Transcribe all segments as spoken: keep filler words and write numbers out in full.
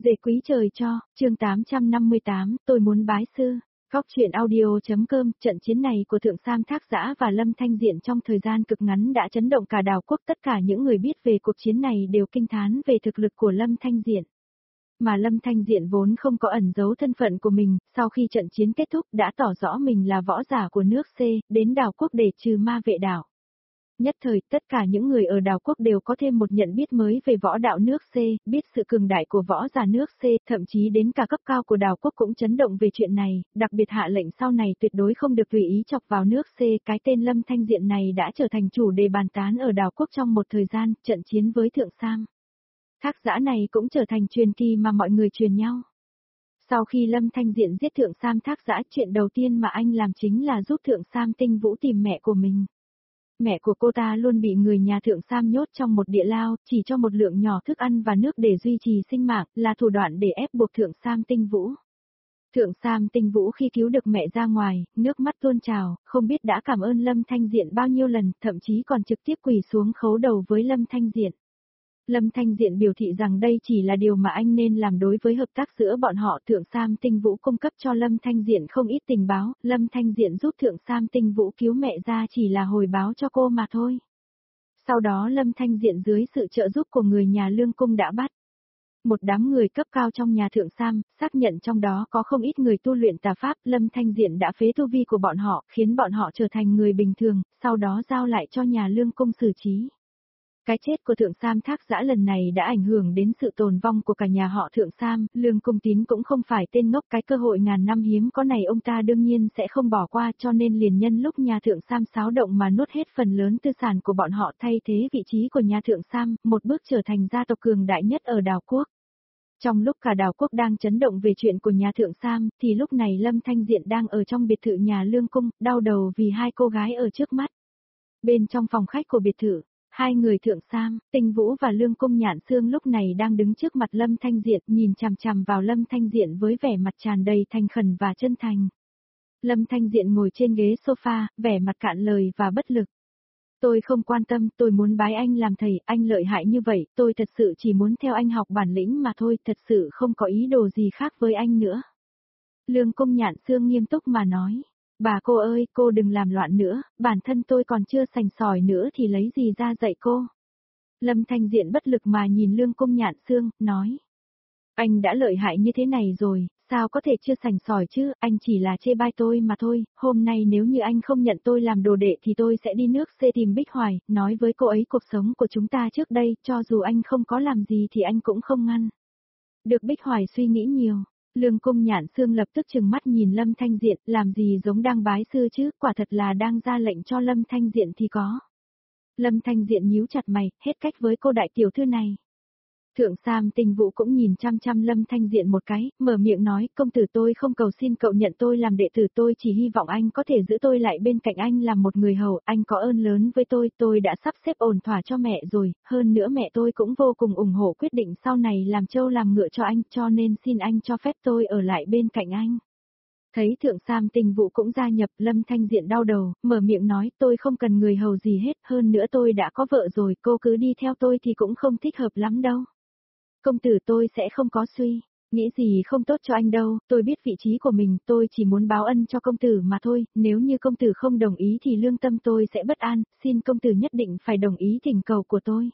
Dễ quý trời cho, chương tám trăm năm mươi tám, tôi muốn bái sư. Góc truyện audio.com, trận chiến này của Thượng Sam Thác Dã và Lâm Thanh Diện trong thời gian cực ngắn đã chấn động cả đảo quốc. Tất cả những người biết về cuộc chiến này đều kinh thán về thực lực của Lâm Thanh Diện. Mà Lâm Thanh Diện vốn không có ẩn giấu thân phận của mình, sau khi trận chiến kết thúc đã tỏ rõ mình là võ giả của nước C, đến đảo quốc để trừ ma vệ đảo. Nhất thời, tất cả những người ở đảo quốc đều có thêm một nhận biết mới về võ đạo nước C, biết sự cường đại của võ giả nước C, thậm chí đến cả cấp cao của đảo quốc cũng chấn động về chuyện này, đặc biệt hạ lệnh sau này tuyệt đối không được tùy ý chọc vào nước C. Cái tên Lâm Thanh Diện này đã trở thành chủ đề bàn tán ở đảo quốc trong một thời gian, trận chiến với Thượng Sam Thác Dã này cũng trở thành truyền kỳ mà mọi người truyền nhau. Sau khi Lâm Thanh Diện giết Thượng Sam Thác Dã, chuyện đầu tiên mà anh làm chính là giúp Thượng Sam Tinh Vũ tìm mẹ của mình. Mẹ của cô ta luôn bị người nhà Thượng Sam nhốt trong một địa lao, chỉ cho một lượng nhỏ thức ăn và nước để duy trì sinh mạng, là thủ đoạn để ép buộc Thượng Sam Tinh Vũ. Thượng Sam Tinh Vũ khi cứu được mẹ ra ngoài, nước mắt tuôn trào, không biết đã cảm ơn Lâm Thanh Diện bao nhiêu lần, thậm chí còn trực tiếp quỳ xuống khấu đầu với Lâm Thanh Diện. Lâm Thanh Diện biểu thị rằng đây chỉ là điều mà anh nên làm đối với hợp tác giữa bọn họ. Thượng Sam Tinh Vũ cung cấp cho Lâm Thanh Diện không ít tình báo, Lâm Thanh Diện giúp Thượng Sam Tinh Vũ cứu mẹ ra chỉ là hồi báo cho cô mà thôi. Sau đó Lâm Thanh Diện dưới sự trợ giúp của người nhà Lương Cung đã bắt một đám người cấp cao trong nhà Thượng Sam, xác nhận trong đó có không ít người tu luyện tà pháp. Lâm Thanh Diện đã phế tu vi của bọn họ, khiến bọn họ trở thành người bình thường, sau đó giao lại cho nhà Lương Cung xử trí. Cái chết của Thượng Sam Thác Dã lần này đã ảnh hưởng đến sự tồn vong của cả nhà họ Thượng Sam, Lương Cung Tín cũng không phải tên ngốc, cái cơ hội ngàn năm hiếm có này ông ta đương nhiên sẽ không bỏ qua, cho nên liền nhân lúc nhà Thượng Sam xáo động mà nuốt hết phần lớn tư sản của bọn họ, thay thế vị trí của nhà Thượng Sam, một bước trở thành gia tộc cường đại nhất ở đảo quốc. Trong lúc cả đảo quốc đang chấn động về chuyện của nhà Thượng Sam, thì lúc này Lâm Thanh Diện đang ở trong biệt thự nhà Lương Cung, đau đầu vì hai cô gái ở trước mắt. Bên trong phòng khách của biệt thự, hai người Thượng Sam, Tinh Vũ và Lương Cung Nhạn Xương lúc này đang đứng trước mặt Lâm Thanh Diện, nhìn chằm chằm vào Lâm Thanh Diện với vẻ mặt tràn đầy thành khẩn và chân thành. Lâm Thanh Diện ngồi trên ghế sofa, vẻ mặt cạn lời và bất lực. Tôi không quan tâm, tôi muốn bái anh làm thầy, anh lợi hại như vậy, tôi thật sự chỉ muốn theo anh học bản lĩnh mà thôi, thật sự không có ý đồ gì khác với anh nữa. Lương Cung Nhạn Xương nghiêm túc mà nói. Bà cô ơi, cô đừng làm loạn nữa, bản thân tôi còn chưa sành sỏi nữa thì lấy gì ra dạy cô. Lâm Thanh Diện bất lực mà nhìn Lương Cung Nhạn Xương, nói. Anh đã lợi hại như thế này rồi, sao có thể chưa sành sỏi chứ, anh chỉ là chê bai tôi mà thôi, hôm nay nếu như anh không nhận tôi làm đồ đệ thì tôi sẽ đi nước C tìm Bích Hoài, nói với cô ấy cuộc sống của chúng ta trước đây, cho dù anh không có làm gì thì anh cũng không ngăn. Được Bích Hoài suy nghĩ nhiều. Lương Cung Nhạn Xương lập tức trừng mắt nhìn Lâm Thanh Diện, làm gì giống đang bái sư chứ, quả thật là đang ra lệnh cho Lâm Thanh Diện thì có. Lâm Thanh Diện nhíu chặt mày, hết cách với cô đại tiểu thư này. Thượng Sam Tinh Vũ cũng nhìn chăm chăm Lâm Thanh Diện một cái, mở miệng nói, công tử tôi không cầu xin cậu nhận tôi làm đệ tử, tôi chỉ hy vọng anh có thể giữ tôi lại bên cạnh anh làm một người hầu, anh có ơn lớn với tôi, tôi đã sắp xếp ổn thỏa cho mẹ rồi, hơn nữa mẹ tôi cũng vô cùng ủng hộ quyết định sau này làm trâu làm ngựa cho anh, cho nên xin anh cho phép tôi ở lại bên cạnh anh. Thấy Thượng Sam Tinh Vũ cũng gia nhập, Lâm Thanh Diện đau đầu, mở miệng nói, tôi không cần người hầu gì hết, hơn nữa tôi đã có vợ rồi, cô cứ đi theo tôi thì cũng không thích hợp lắm đâu. Công tử tôi sẽ không có suy nghĩ gì không tốt cho anh đâu, tôi biết vị trí của mình, tôi chỉ muốn báo ân cho công tử mà thôi, nếu như công tử không đồng ý thì lương tâm tôi sẽ bất an, xin công tử nhất định phải đồng ý thỉnh cầu của tôi.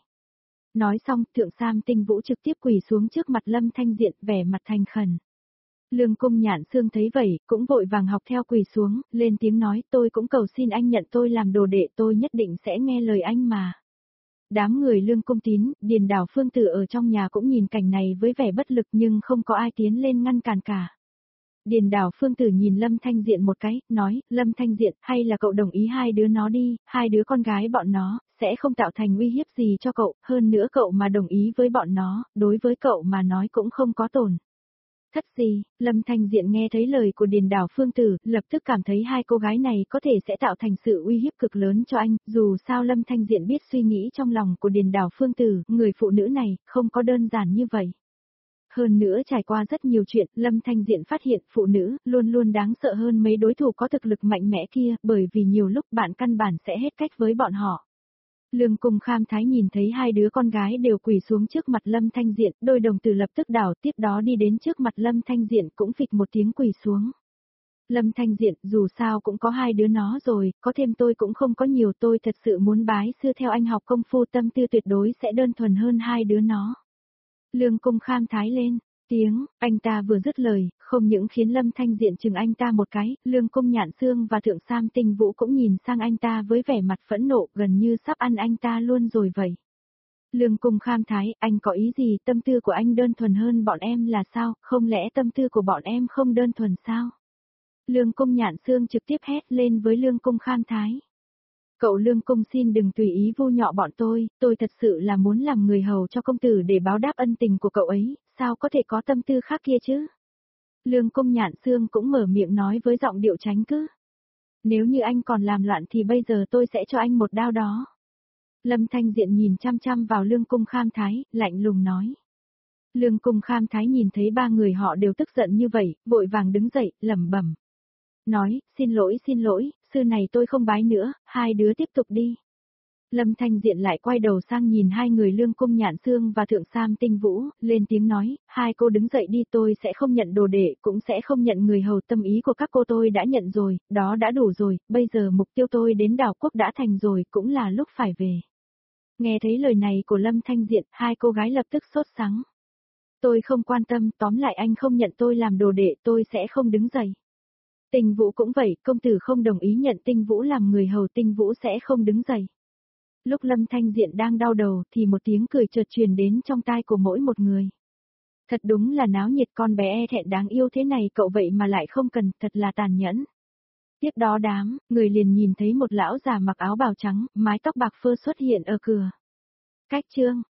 Nói xong, Thượng Sam Tinh Vũ trực tiếp quỳ xuống trước mặt Lâm Thanh Diện, vẻ mặt thành khẩn. Lương Cung Nhạn Xương thấy vậy, cũng vội vàng học theo quỳ xuống, lên tiếng nói, tôi cũng cầu xin anh nhận tôi làm đồ đệ, tôi nhất định sẽ nghe lời anh mà. Đám người Lương Cung Tín, Điền Đảo Phương Tử ở trong nhà cũng nhìn cảnh này với vẻ bất lực nhưng không có ai tiến lên ngăn cản cả. Điền Đảo Phương Tử nhìn Lâm Thanh Diện một cái, nói, Lâm Thanh Diện, hay là cậu đồng ý hai đứa nó đi, hai đứa con gái bọn nó, sẽ không tạo thành uy hiếp gì cho cậu, hơn nữa cậu mà đồng ý với bọn nó, đối với cậu mà nói cũng không có tổn thất gì. Lâm Thanh Diện nghe thấy lời của Điền Đảo Phương Tử, lập tức cảm thấy hai cô gái này có thể sẽ tạo thành sự uy hiếp cực lớn cho anh, dù sao Lâm Thanh Diện biết suy nghĩ trong lòng của Điền Đảo Phương Tử, người phụ nữ này, không có đơn giản như vậy. Hơn nữa trải qua rất nhiều chuyện, Lâm Thanh Diện phát hiện phụ nữ luôn luôn đáng sợ hơn mấy đối thủ có thực lực mạnh mẽ kia, bởi vì nhiều lúc bạn căn bản sẽ hết cách với bọn họ. Lương Cung Kham Thái nhìn thấy hai đứa con gái đều quỳ xuống trước mặt Lâm Thanh Diện, đôi đồng tử lập tức đảo, tiếp đó đi đến trước mặt Lâm Thanh Diện cũng phịch một tiếng quỳ xuống. Lâm Thanh Diện, dù sao cũng có hai đứa nó rồi, có thêm tôi cũng không có nhiều, tôi thật sự muốn bái sư theo anh học công phu, tâm tư tuyệt đối sẽ đơn thuần hơn hai đứa nó. Lương Cung Kham Thái lên tiếng, anh ta vừa dứt lời, không những khiến Lâm Thanh Diện chừng anh ta một cái, Lương Cung Nhạn Xương và Thượng Sam Tinh Vũ cũng nhìn sang anh ta với vẻ mặt phẫn nộ, gần như sắp ăn anh ta luôn rồi vậy. Lương Cung Kham Thái, anh có ý gì, tâm tư của anh đơn thuần hơn bọn em là sao, không lẽ tâm tư của bọn em không đơn thuần sao? Lương Cung Nhạn Xương trực tiếp hét lên với Lương Cung Kham Thái. Cậu Lương Cung xin đừng tùy ý vu nhọ bọn tôi, tôi thật sự là muốn làm người hầu cho công tử để báo đáp ân tình của cậu ấy, sao có thể có tâm tư khác kia chứ? Lương Cung Nhạn Xương cũng mở miệng nói với giọng điệu tránh cứ. Nếu như anh còn làm loạn thì bây giờ tôi sẽ cho anh một đao đó. Lâm Thanh Diện nhìn chăm chăm vào Lương Cung Kham Thái, lạnh lùng nói. Lương Cung Kham Thái nhìn thấy ba người họ đều tức giận như vậy, vội vàng đứng dậy, lẩm bẩm. Nói, xin lỗi xin lỗi, sư này tôi không bái nữa, hai đứa tiếp tục đi. Lâm Thanh Diện lại quay đầu sang nhìn hai người Lương Cung Nhạn Xương và Thượng Sam Tinh Vũ, lên tiếng nói, hai cô đứng dậy đi, tôi sẽ không nhận đồ đệ, cũng sẽ không nhận người hầu, tâm ý của các cô tôi đã nhận rồi, đó đã đủ rồi, bây giờ mục tiêu tôi đến đảo quốc đã thành rồi, cũng là lúc phải về. Nghe thấy lời này của Lâm Thanh Diện, hai cô gái lập tức sốt sắng. Tôi không quan tâm, tóm lại anh không nhận tôi làm đồ đệ, tôi sẽ không đứng dậy. Tinh Vũ cũng vậy, công tử không đồng ý nhận Tinh Vũ làm người hầu, Tinh Vũ sẽ không đứng dậy. Lúc Lâm Thanh Diện đang đau đầu thì một tiếng cười chợt truyền đến trong tai của mỗi một người. Thật đúng là náo nhiệt, con bé e thẹn đáng yêu thế này cậu vậy mà lại không cần, thật là tàn nhẫn. Tiếp đó đám, người liền nhìn thấy một lão già mặc áo bào trắng, mái tóc bạc phơ xuất hiện ở cửa. Cách chương